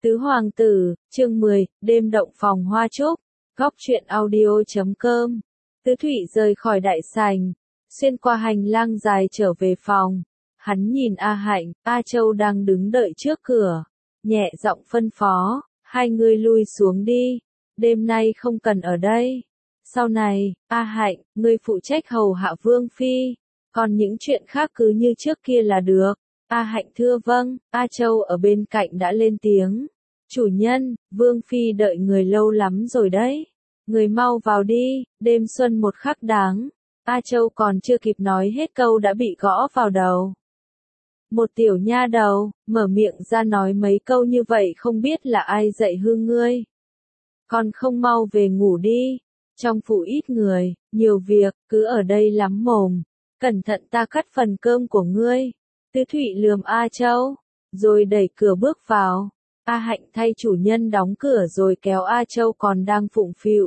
Tứ Hoàng tử, chương 10, đêm động phòng hoa trúc, góc truyện audio.com. Tứ Thụy rời khỏi đại sảnh, xuyên qua hành lang dài trở về phòng. Hắn nhìn A Hạnh, A Châu đang đứng đợi trước cửa, nhẹ giọng phân phó, hai người lui xuống đi, đêm nay không cần ở đây. Sau này, A Hạnh, ngươi phụ trách hầu hạ Vương Phi, còn những chuyện khác cứ như trước kia là được. A Hạnh thưa vâng, A Châu ở bên cạnh đã lên tiếng. Chủ nhân, Vương Phi đợi người lâu lắm rồi đấy. Người mau vào đi, đêm xuân một khắc đáng. A Châu còn chưa kịp nói hết câu đã bị gõ vào đầu. Một tiểu nha đầu, mở miệng ra nói mấy câu như vậy không biết là ai dạy hư ngươi. Còn không mau về ngủ đi. Trong phủ ít người, nhiều việc, cứ ở đây lắm mồm. Cẩn thận ta cắt phần cơm của ngươi. Tứ Thụy lườm A Châu, rồi đẩy cửa bước vào. A Hạnh thay chủ nhân đóng cửa rồi kéo A Châu còn đang phụng phịu.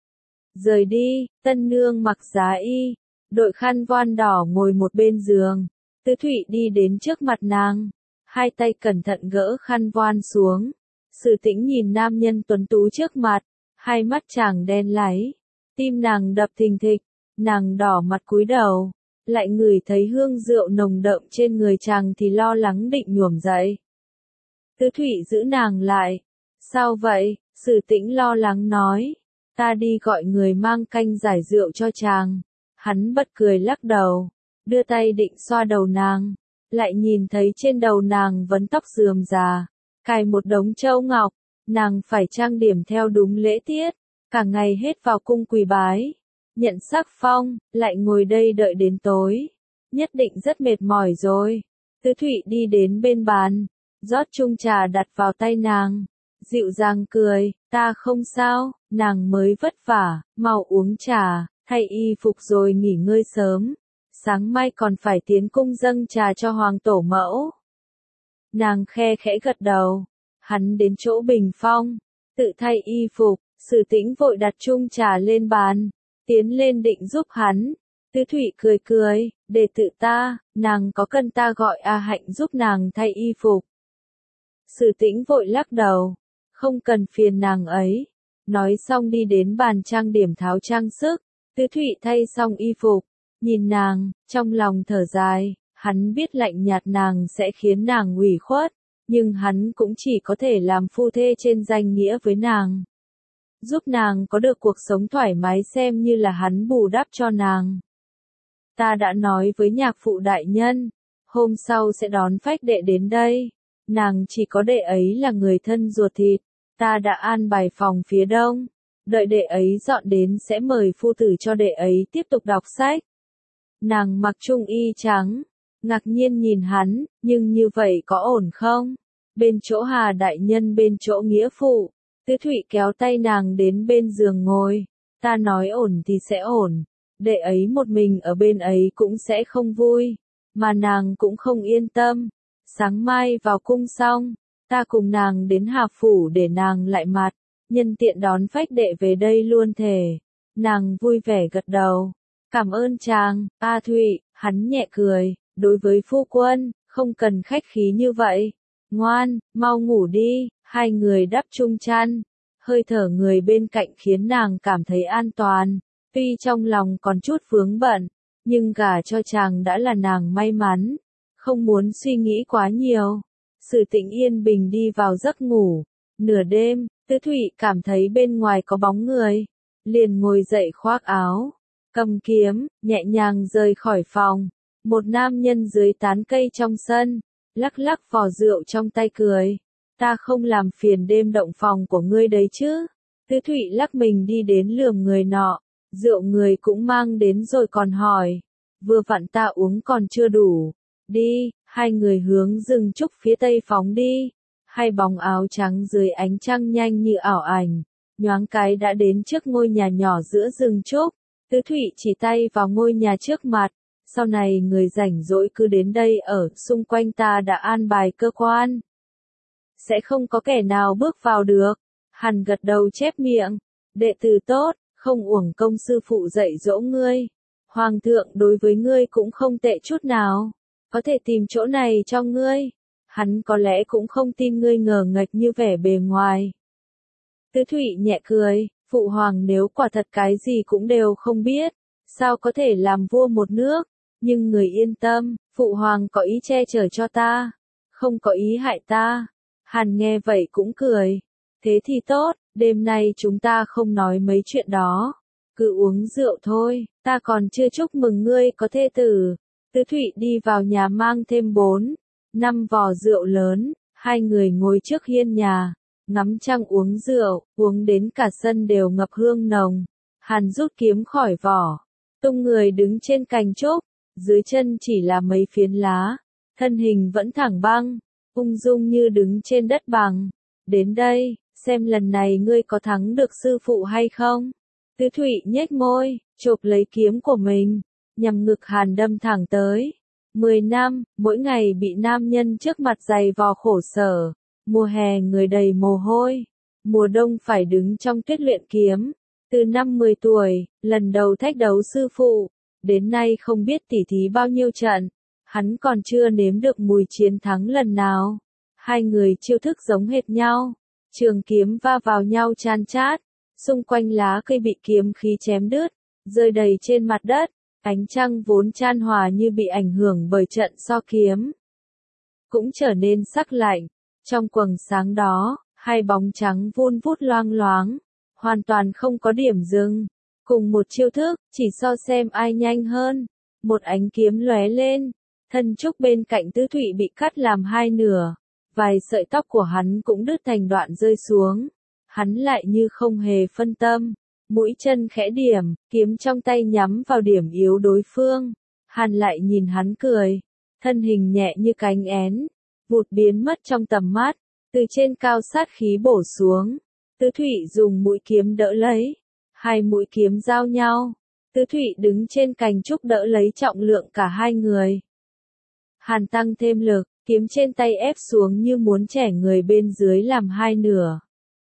Rời đi, tân nương mặc giá y, đội khăn voan đỏ ngồi một bên giường. Tứ Thụy đi đến trước mặt nàng, hai tay cẩn thận gỡ khăn voan xuống. Sử Tĩnh nhìn nam nhân tuấn tú trước mặt, hai mắt chàng đen láy, tim nàng đập thình thịch, nàng đỏ mặt cúi đầu. Lại ngửi thấy hương rượu nồng đậm trên người chàng thì lo lắng định nhuộm dậy. Tứ Thụy giữ nàng lại. Sao vậy? Sử Tĩnh lo lắng nói. Ta đi gọi người mang canh giải rượu cho chàng. Hắn bật cười lắc đầu, đưa tay định xoa đầu nàng, lại nhìn thấy trên đầu nàng vấn tóc rườm rà, cài một đống châu ngọc, nàng phải trang điểm theo đúng lễ tiết, cả ngày hết vào cung quỳ bái. Nhận sắc phong, lại ngồi đây đợi đến tối. Nhất định rất mệt mỏi rồi. Tứ Thụy đi đến bên bàn, rót chung trà đặt vào tay nàng. Dịu dàng cười, ta không sao, nàng mới vất vả, mau uống trà, thay y phục rồi nghỉ ngơi sớm. Sáng mai còn phải tiến cung dâng trà cho hoàng tổ mẫu. Nàng khe khẽ gật đầu. Hắn đến chỗ bình phong, tự thay y phục, Sử Tĩnh vội đặt chung trà lên bàn. Tiến lên định giúp hắn. Tứ Thụy cười cười, để tự ta, nàng có cần ta gọi A Hạnh giúp nàng thay y phục. Sử Tĩnh vội lắc đầu, không cần phiền nàng ấy. Nói xong đi đến bàn trang điểm tháo trang sức. Tứ Thụy thay xong y phục, nhìn nàng, trong lòng thở dài, hắn biết lạnh nhạt nàng sẽ khiến nàng ủy khuất, nhưng hắn cũng chỉ có thể làm phu thê trên danh nghĩa với nàng. Giúp nàng có được cuộc sống thoải mái xem như là hắn bù đắp cho nàng. Ta đã nói với nhạc phụ đại nhân, hôm sau sẽ đón phách đệ đến đây. Nàng chỉ có đệ ấy là người thân ruột thịt, ta đã an bài phòng phía đông. Đợi đệ ấy dọn đến sẽ mời phu tử cho đệ ấy tiếp tục đọc sách. Nàng mặc trung y trắng, ngạc nhiên nhìn hắn, nhưng như vậy có ổn không? Bên chỗ Hà đại nhân bên chỗ nghĩa phụ. Tứ Thụy kéo tay nàng đến bên giường ngồi. Ta nói ổn thì sẽ ổn. Đệ ấy một mình ở bên ấy cũng sẽ không vui. Mà nàng cũng không yên tâm. Sáng mai vào cung xong, ta cùng nàng đến Hà phủ để nàng lại mặt. Nhân tiện đón phách đệ về đây luôn thề. Nàng vui vẻ gật đầu. Cảm ơn chàng, A Thụy. Hắn nhẹ cười. Đối với phu quân, không cần khách khí như vậy. Ngoan, mau ngủ đi. Hai người đắp chung chăn, hơi thở người bên cạnh khiến nàng cảm thấy an toàn, tuy trong lòng còn chút vướng bận, nhưng gả cho chàng đã là nàng may mắn, không muốn suy nghĩ quá nhiều. Sử Tĩnh yên bình đi vào giấc ngủ, nửa đêm, Tứ Thụy cảm thấy bên ngoài có bóng người, liền ngồi dậy khoác áo, cầm kiếm, nhẹ nhàng rời khỏi phòng. Một nam nhân dưới tán cây trong sân, lắc lắc vò rượu trong tay cười. Ta không làm phiền đêm động phòng của ngươi đấy chứ. Tứ Thụy lắc mình đi đến lườm người nọ. Rượu người cũng mang đến rồi còn hỏi. Vừa vặn ta uống còn chưa đủ. Đi, hai người hướng rừng trúc phía tây phóng đi. Hai bóng áo trắng dưới ánh trăng nhanh như ảo ảnh. Nhoáng cái đã đến trước ngôi nhà nhỏ giữa rừng trúc. Tứ Thụy chỉ tay vào ngôi nhà trước mặt. Sau này người rảnh rỗi cứ đến đây ở, xung quanh ta đã an bài cơ quan. Sẽ không có kẻ nào bước vào được. Hắn gật đầu chép miệng. Đệ tử tốt, không uổng công sư phụ dạy dỗ ngươi. Hoàng thượng đối với ngươi cũng không tệ chút nào. Có thể tìm chỗ này cho ngươi. Hắn có lẽ cũng không tin ngươi ngờ nghệch như vẻ bề ngoài. Tứ Thụy nhẹ cười, phụ hoàng nếu quả thật cái gì cũng đều không biết, sao có thể làm vua một nước, nhưng người yên tâm, phụ hoàng có ý che chở cho ta, không có ý hại ta. Hàn nghe vậy cũng cười, thế thì tốt, đêm nay chúng ta không nói mấy chuyện đó, cứ uống rượu thôi, ta còn chưa chúc mừng ngươi có thê tử. Tứ Thụy đi vào nhà mang thêm 4-5 vò rượu lớn, hai người ngồi trước hiên nhà, ngắm trăng uống rượu, uống đến cả sân đều ngập hương nồng. Hàn rút kiếm khỏi vỏ, tung người đứng trên cành trúc, dưới chân chỉ là mấy phiến lá, thân hình vẫn thẳng băng, ung dung như đứng trên đất bằng. Đến đây, xem lần này ngươi có thắng được sư phụ hay không? Tứ Thụy nhếch môi, chộp lấy kiếm của mình, nhằm ngực Hàn đâm thẳng tới. 10 năm, mỗi ngày bị nam nhân trước mặt giày vò khổ sở, mùa hè người đầy mồ hôi, mùa đông phải đứng trong tuyết luyện kiếm. Từ năm 10 tuổi, lần đầu thách đấu sư phụ, đến nay không biết tỉ thí bao nhiêu trận, hắn còn chưa nếm được mùi chiến thắng lần nào. Hai người chiêu thức giống hệt nhau, trường kiếm va vào nhau chan chát, xung quanh lá cây bị kiếm khí chém đứt, rơi đầy trên mặt đất, ánh trăng vốn chan hòa như bị ảnh hưởng bởi trận so kiếm, cũng trở nên sắc lạnh. Trong quầng sáng đó, hai bóng trắng vun vút loang loáng, hoàn toàn không có điểm dừng. Cùng một chiêu thức, chỉ so xem ai nhanh hơn. Một ánh kiếm lóe lên, thân trúc bên cạnh Tứ Thụy bị cắt làm hai nửa, vài sợi tóc của hắn cũng đứt thành đoạn rơi xuống. Hắn lại như không hề phân tâm, mũi chân khẽ điểm, kiếm trong tay nhắm vào điểm yếu đối phương. Hàn lại nhìn hắn cười, thân hình nhẹ như cánh én, vụt biến mất trong tầm mắt, từ trên cao sát khí bổ xuống. Tứ Thụy dùng mũi kiếm đỡ lấy, hai mũi kiếm giao nhau. Tứ Thụy đứng trên cành trúc đỡ lấy trọng lượng cả hai người. Hàn tăng thêm lực, kiếm trên tay ép xuống như muốn chẻ người bên dưới làm hai nửa.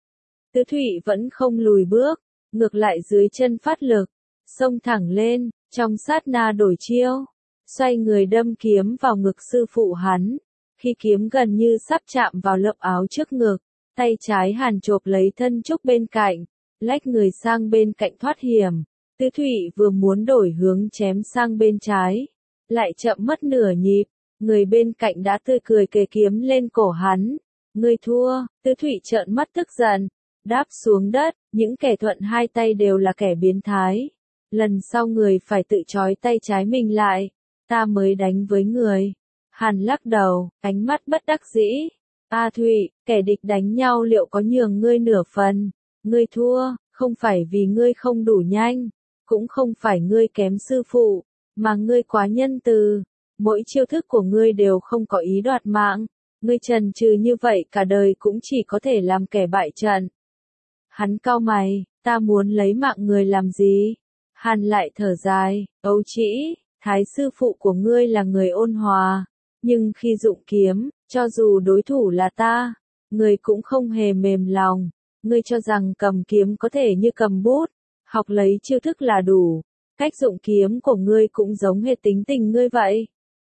Tứ Thụy vẫn không lùi bước, ngược lại dưới chân phát lực, xông thẳng lên, trong sát na đổi chiêu, xoay người đâm kiếm vào ngực sư phụ hắn. Khi kiếm gần như sắp chạm vào lớp áo trước ngực, tay trái Hàn chộp lấy thân trúc bên cạnh, lách người sang bên cạnh thoát hiểm. Tứ Thụy vừa muốn đổi hướng chém sang bên trái, lại chậm mất nửa nhịp, người bên cạnh đã tươi cười kề kiếm lên cổ hắn. Ngươi thua. Tứ Thụy trợn mắt tức giận, đáp xuống đất, những kẻ thuận hai tay đều là kẻ biến thái. Lần sau người phải tự trói tay trái mình lại, ta mới đánh với người. Hàn lắc đầu, ánh mắt bất đắc dĩ. A Thụy, kẻ địch đánh nhau liệu có nhường ngươi nửa phần? Ngươi thua, không phải vì ngươi không đủ nhanh, cũng không phải ngươi kém sư phụ, mà ngươi quá nhân từ. Mỗi chiêu thức của ngươi đều không có ý đoạt mạng, ngươi chần chừ như vậy cả đời cũng chỉ có thể làm kẻ bại trận. Hắn cau mày, ta muốn lấy mạng người làm gì? Hàn lại thở dài, ấu trĩ, thái sư phụ của ngươi là người ôn hòa, nhưng khi dụng kiếm, cho dù đối thủ là ta, ngươi cũng không hề mềm lòng. Ngươi cho rằng cầm kiếm có thể như cầm bút, học lấy chiêu thức là đủ. Cách dụng kiếm của ngươi cũng giống hệt tính tình ngươi vậy.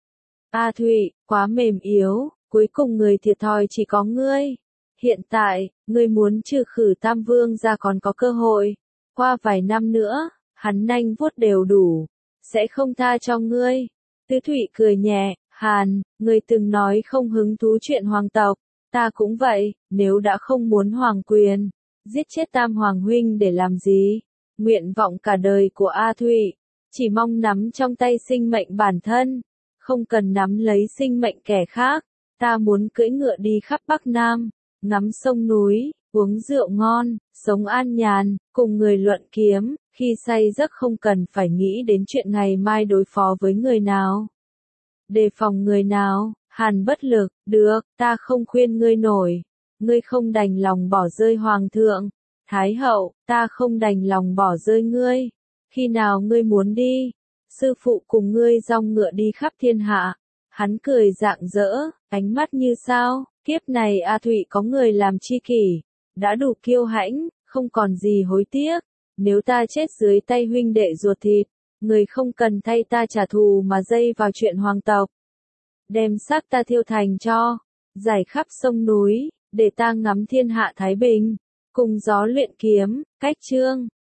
A Thụy, quá mềm yếu, cuối cùng người thiệt thòi chỉ có ngươi. Hiện tại, ngươi muốn trừ khử Tam Vương ra còn có cơ hội. Qua vài năm nữa, hắn nanh vuốt đều đủ, sẽ không tha cho ngươi. Tứ Thụy cười nhẹ, Hàn, ngươi từng nói không hứng thú chuyện hoàng tộc, ta cũng vậy, nếu đã không muốn hoàng quyền, giết chết Tam Hoàng huynh để làm gì? Nguyện vọng cả đời của A Thụy, chỉ mong nắm trong tay sinh mệnh bản thân, không cần nắm lấy sinh mệnh kẻ khác. Ta muốn cưỡi ngựa đi khắp Bắc Nam, ngắm sông núi, uống rượu ngon, sống an nhàn, cùng người luận kiếm, khi say giấc không cần phải nghĩ đến chuyện ngày mai đối phó với người nào, đề phòng người nào. Hàn bất lực, được, ta không khuyên ngươi nổi. Ngươi không đành lòng bỏ rơi hoàng thượng, thái hậu, ta không đành lòng bỏ rơi ngươi. Khi nào ngươi muốn đi, sư phụ cùng ngươi dong ngựa đi khắp thiên hạ. Hắn cười rạng rỡ, ánh mắt như sao, kiếp này A Thụy có người làm tri kỷ, đã đủ kiêu hãnh, không còn gì hối tiếc. Nếu ta chết dưới tay huynh đệ ruột thịt, người không cần thay ta trả thù mà dây vào chuyện hoàng tộc. Đem xác ta thiêu thành tro, Dài khắp sông núi, để ta ngắm thiên hạ thái bình. Cùng gió luyện kiếm, cách chương.